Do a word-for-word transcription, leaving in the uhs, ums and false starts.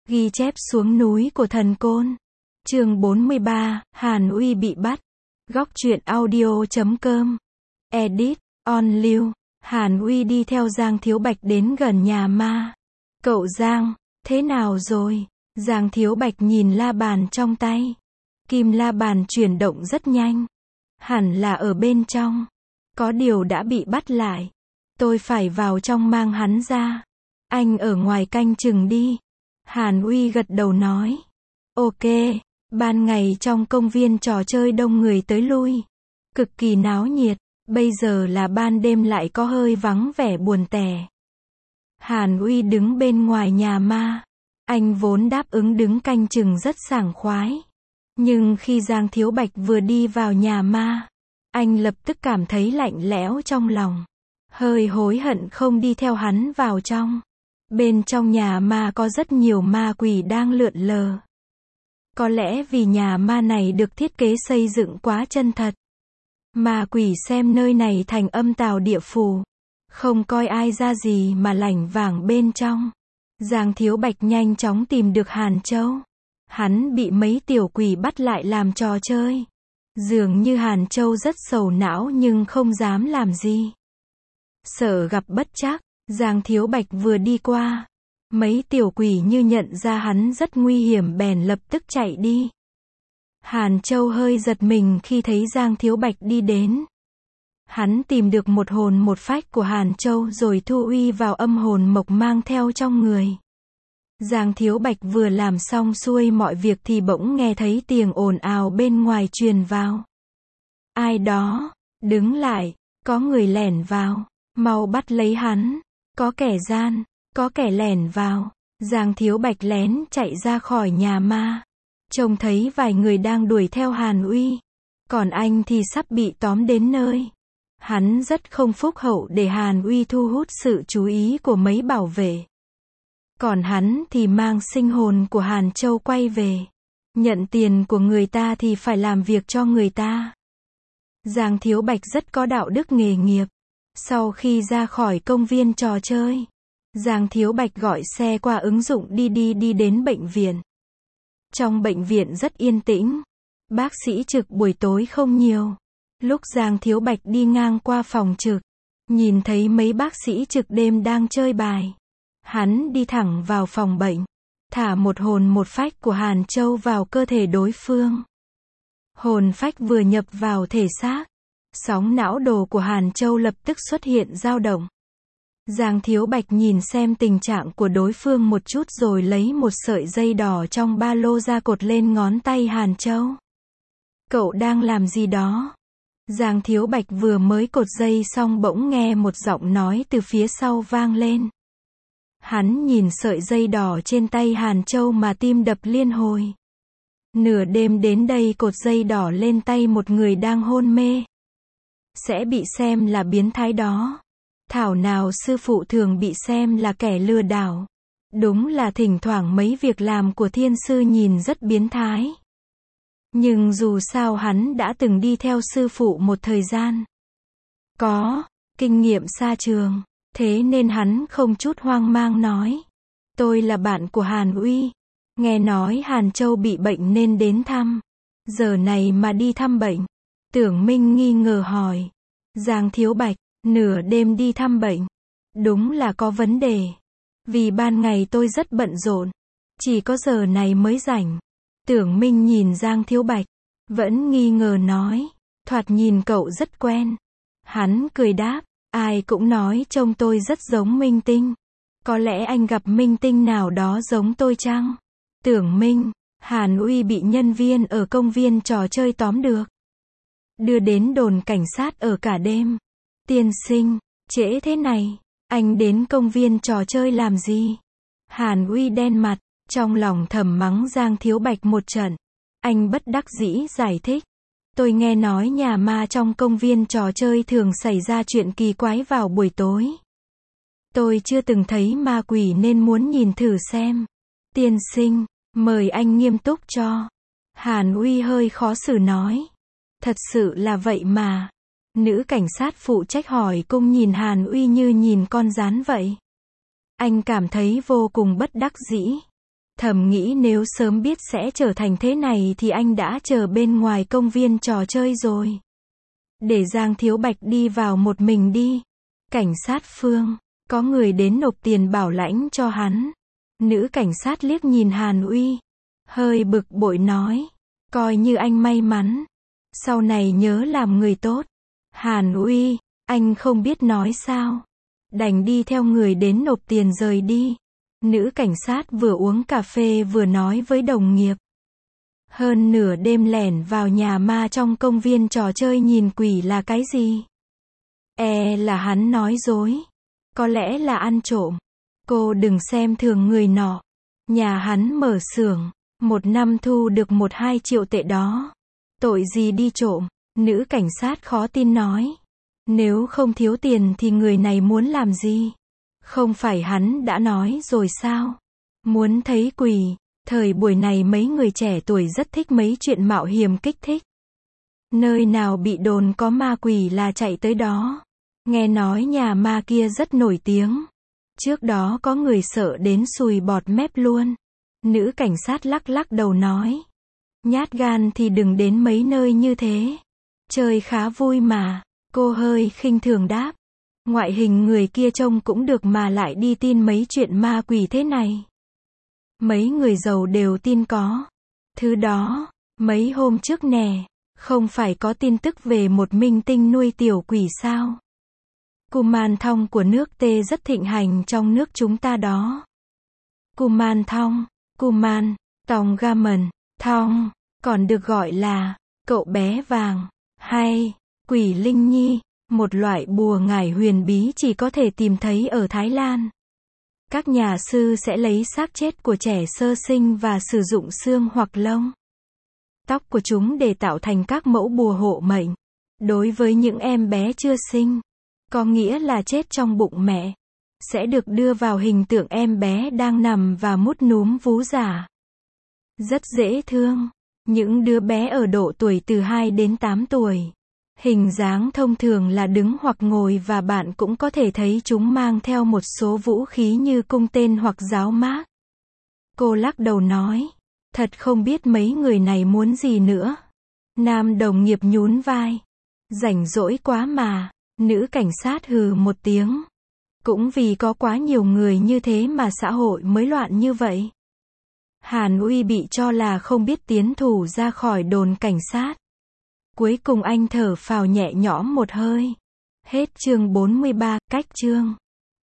Ghi chép xuống núi của thần côn. Chương bốn mươi ba, Hàn Uy bị bắt. Góc truyện audio chấm com. Edit, on lưu. Hàn Uy đi theo Giang Thiếu Bạch đến gần nhà ma. Cậu Giang, thế nào rồi? Giang Thiếu Bạch nhìn la bàn trong tay. Kim la bàn chuyển động rất nhanh. Hẳn là ở bên trong. Có điều đã bị bắt lại. Tôi phải vào trong mang hắn ra. Anh ở ngoài canh chừng đi. Hàn Uy gật đầu nói. Ok, ban ngày trong công viên trò chơi đông người tới lui. Cực kỳ náo nhiệt, bây giờ là ban đêm lại có hơi vắng vẻ buồn tẻ. Hàn Uy đứng bên ngoài nhà ma. Anh vốn đáp ứng đứng canh chừng rất sảng khoái. Nhưng khi Giang Thiếu Bạch vừa đi vào nhà ma, anh lập tức cảm thấy lạnh lẽo trong lòng. Hơi hối hận không đi theo hắn vào trong. Bên trong nhà ma có rất nhiều ma quỷ đang lượn lờ. Có lẽ vì nhà ma này được thiết kế xây dựng quá chân thật. Ma quỷ xem nơi này thành âm tào địa phủ. Không coi ai ra gì mà lảnh vảng bên trong. Giang Thiếu Bạch nhanh chóng tìm được Hàn Châu. Hắn bị mấy tiểu quỷ bắt lại làm trò chơi. Dường như Hàn Châu rất sầu não nhưng không dám làm gì. Sợ gặp bất trắc, Giang Thiếu Bạch vừa đi qua. Mấy tiểu quỷ như nhận ra hắn rất nguy hiểm bèn lập tức chạy đi. Hàn Châu hơi giật mình khi thấy Giang Thiếu Bạch đi đến. Hắn tìm được một hồn một phách của Hàn Châu rồi thu uy vào âm hồn mộc mang theo trong người. Giang Thiếu Bạch vừa làm xong xuôi mọi việc thì bỗng nghe thấy tiếng ồn ào bên ngoài truyền vào. Ai đó, đứng lại, có người lẻn vào, mau bắt lấy hắn, có kẻ gian, có kẻ lẻn vào. Giang Thiếu Bạch lén chạy ra khỏi nhà ma. Trông thấy vài người đang đuổi theo Hàn Uy. Còn anh thì sắp bị tóm đến nơi. Hắn rất không phúc hậu để Hàn Uy thu hút sự chú ý của mấy bảo vệ. Còn hắn thì mang sinh hồn của Hàn Châu quay về. Nhận tiền của người ta thì phải làm việc cho người ta. Giang Thiếu Bạch rất có đạo đức nghề nghiệp. Sau khi ra khỏi công viên trò chơi, Giang Thiếu Bạch gọi xe qua ứng dụng đi đi đi đến bệnh viện. Trong bệnh viện rất yên tĩnh. Bác sĩ trực buổi tối không nhiều. Lúc Giang Thiếu Bạch đi ngang qua phòng trực, nhìn thấy mấy bác sĩ trực đêm đang chơi bài. Hắn đi thẳng vào phòng bệnh, thả một hồn một phách của Hàn Châu vào cơ thể đối phương. Hồn phách vừa nhập vào thể xác, sóng não đồ của Hàn Châu lập tức xuất hiện dao động. Giang Thiếu Bạch nhìn xem tình trạng của đối phương một chút rồi lấy một sợi dây đỏ trong ba lô ra cột lên ngón tay Hàn Châu. Cậu đang làm gì đó? Giang Thiếu Bạch vừa mới cột dây xong bỗng nghe một giọng nói từ phía sau vang lên. Hắn nhìn sợi dây đỏ trên tay Hàn Châu mà tim đập liên hồi. Nửa đêm đến đây cột dây đỏ lên tay một người đang hôn mê. Sẽ bị xem là biến thái đó. Thảo nào sư phụ thường bị xem là kẻ lừa đảo. Đúng là thỉnh thoảng mấy việc làm của thiên sư nhìn rất biến thái. Nhưng dù sao hắn đã từng đi theo sư phụ một thời gian. Có kinh nghiệm xa trường. Thế nên hắn không chút hoang mang nói. Tôi là bạn của Hàn Uy. Nghe nói Hàn Châu bị bệnh nên đến thăm. Giờ này mà đi thăm bệnh. Tưởng Minh nghi ngờ hỏi. Giang Thiếu Bạch, nửa đêm đi thăm bệnh. Đúng là có vấn đề. Vì ban ngày tôi rất bận rộn. Chỉ có giờ này mới rảnh. Tưởng Minh nhìn Giang Thiếu Bạch. Vẫn nghi ngờ nói. Thoạt nhìn cậu rất quen. Hắn cười đáp. Ai cũng nói trông tôi rất giống minh tinh. Có lẽ anh gặp minh tinh nào đó giống tôi chăng? Tưởng Minh, Hàn Uy bị nhân viên ở công viên trò chơi tóm được. Đưa đến đồn cảnh sát ở cả đêm. Tiên sinh, trễ thế này, anh đến công viên trò chơi làm gì? Hàn Uy đen mặt, trong lòng thầm mắng Giang Thiếu Bạch một trận. Anh bất đắc dĩ giải thích. Tôi nghe nói nhà ma trong công viên trò chơi thường xảy ra chuyện kỳ quái vào buổi tối. Tôi chưa từng thấy ma quỷ nên muốn nhìn thử xem. Tiên sinh, mời anh nghiêm túc cho. Hàn Uy hơi khó xử nói. Thật sự là vậy mà. Nữ cảnh sát phụ trách hỏi cung nhìn Hàn Uy như nhìn con gián vậy. Anh cảm thấy vô cùng bất đắc dĩ. Thầm nghĩ nếu sớm biết sẽ trở thành thế này thì anh đã chờ bên ngoài công viên trò chơi rồi. Để Giang Thiếu Bạch đi vào một mình đi. Cảnh sát Phương, có người đến nộp tiền bảo lãnh cho hắn. Nữ cảnh sát liếc nhìn Hàn Uy, hơi bực bội nói, coi như anh may mắn, sau này nhớ làm người tốt. Hàn Uy, anh không biết nói sao, đành đi theo người đến nộp tiền rời đi. Nữ cảnh sát vừa uống cà phê vừa nói với đồng nghiệp. Hơn nửa đêm lẻn vào nhà ma trong công viên trò chơi nhìn quỷ là cái gì? E là hắn nói dối. Có lẽ là ăn trộm. Cô đừng xem thường người nọ. Nhà hắn mở xưởng, một năm thu được một hai triệu tệ đó. Tội gì đi trộm? Nữ cảnh sát khó tin nói. Nếu không thiếu tiền thì người này muốn làm gì? Không phải hắn đã nói rồi sao? Muốn thấy quỷ. Thời buổi này mấy người trẻ tuổi rất thích mấy chuyện mạo hiểm kích thích. Nơi nào bị đồn có ma quỷ là chạy tới đó. Nghe nói nhà ma kia rất nổi tiếng. Trước đó có người sợ đến sùi bọt mép luôn. Nữ cảnh sát lắc lắc đầu nói. Nhát gan thì đừng đến mấy nơi như thế. Chơi khá vui mà. Cô hơi khinh thường đáp. Ngoại hình người kia trông cũng được mà lại đi tin mấy chuyện ma quỷ thế này. Mấy người giàu đều tin có. Thứ đó, mấy hôm trước nè, không phải có tin tức về một minh tinh nuôi tiểu quỷ sao? Kuman Thong của nước T rất thịnh hành trong nước chúng ta đó. Kuman Thong, Kuman, Tòng Gammon, Thong, còn được gọi là cậu bé vàng, hay quỷ linh nhi, một loại bùa ngải huyền bí chỉ có thể tìm thấy ở Thái Lan. Các nhà sư sẽ lấy xác chết của trẻ sơ sinh và sử dụng xương hoặc lông, tóc của chúng để tạo thành các mẫu bùa hộ mệnh. Đối với những em bé chưa sinh, có nghĩa là chết trong bụng mẹ, sẽ được đưa vào hình tượng em bé đang nằm và mút núm vú giả. Rất dễ thương. Những đứa bé ở độ tuổi từ hai đến tám tuổi. Hình dáng thông thường là đứng hoặc ngồi và bạn cũng có thể thấy chúng mang theo một số vũ khí như cung tên hoặc giáo mác. Cô lắc đầu nói. Thật không biết mấy người này muốn gì nữa. Nam đồng nghiệp nhún vai. Rảnh rỗi quá mà. Nữ cảnh sát hừ một tiếng. Cũng vì có quá nhiều người như thế mà xã hội mới loạn như vậy. Hàn Uy bị cho là không biết tiến thủ ra khỏi đồn cảnh sát. Cuối cùng anh thở phào nhẹ nhõm một hơi. Hết chương bốn mươi ba, cách chương.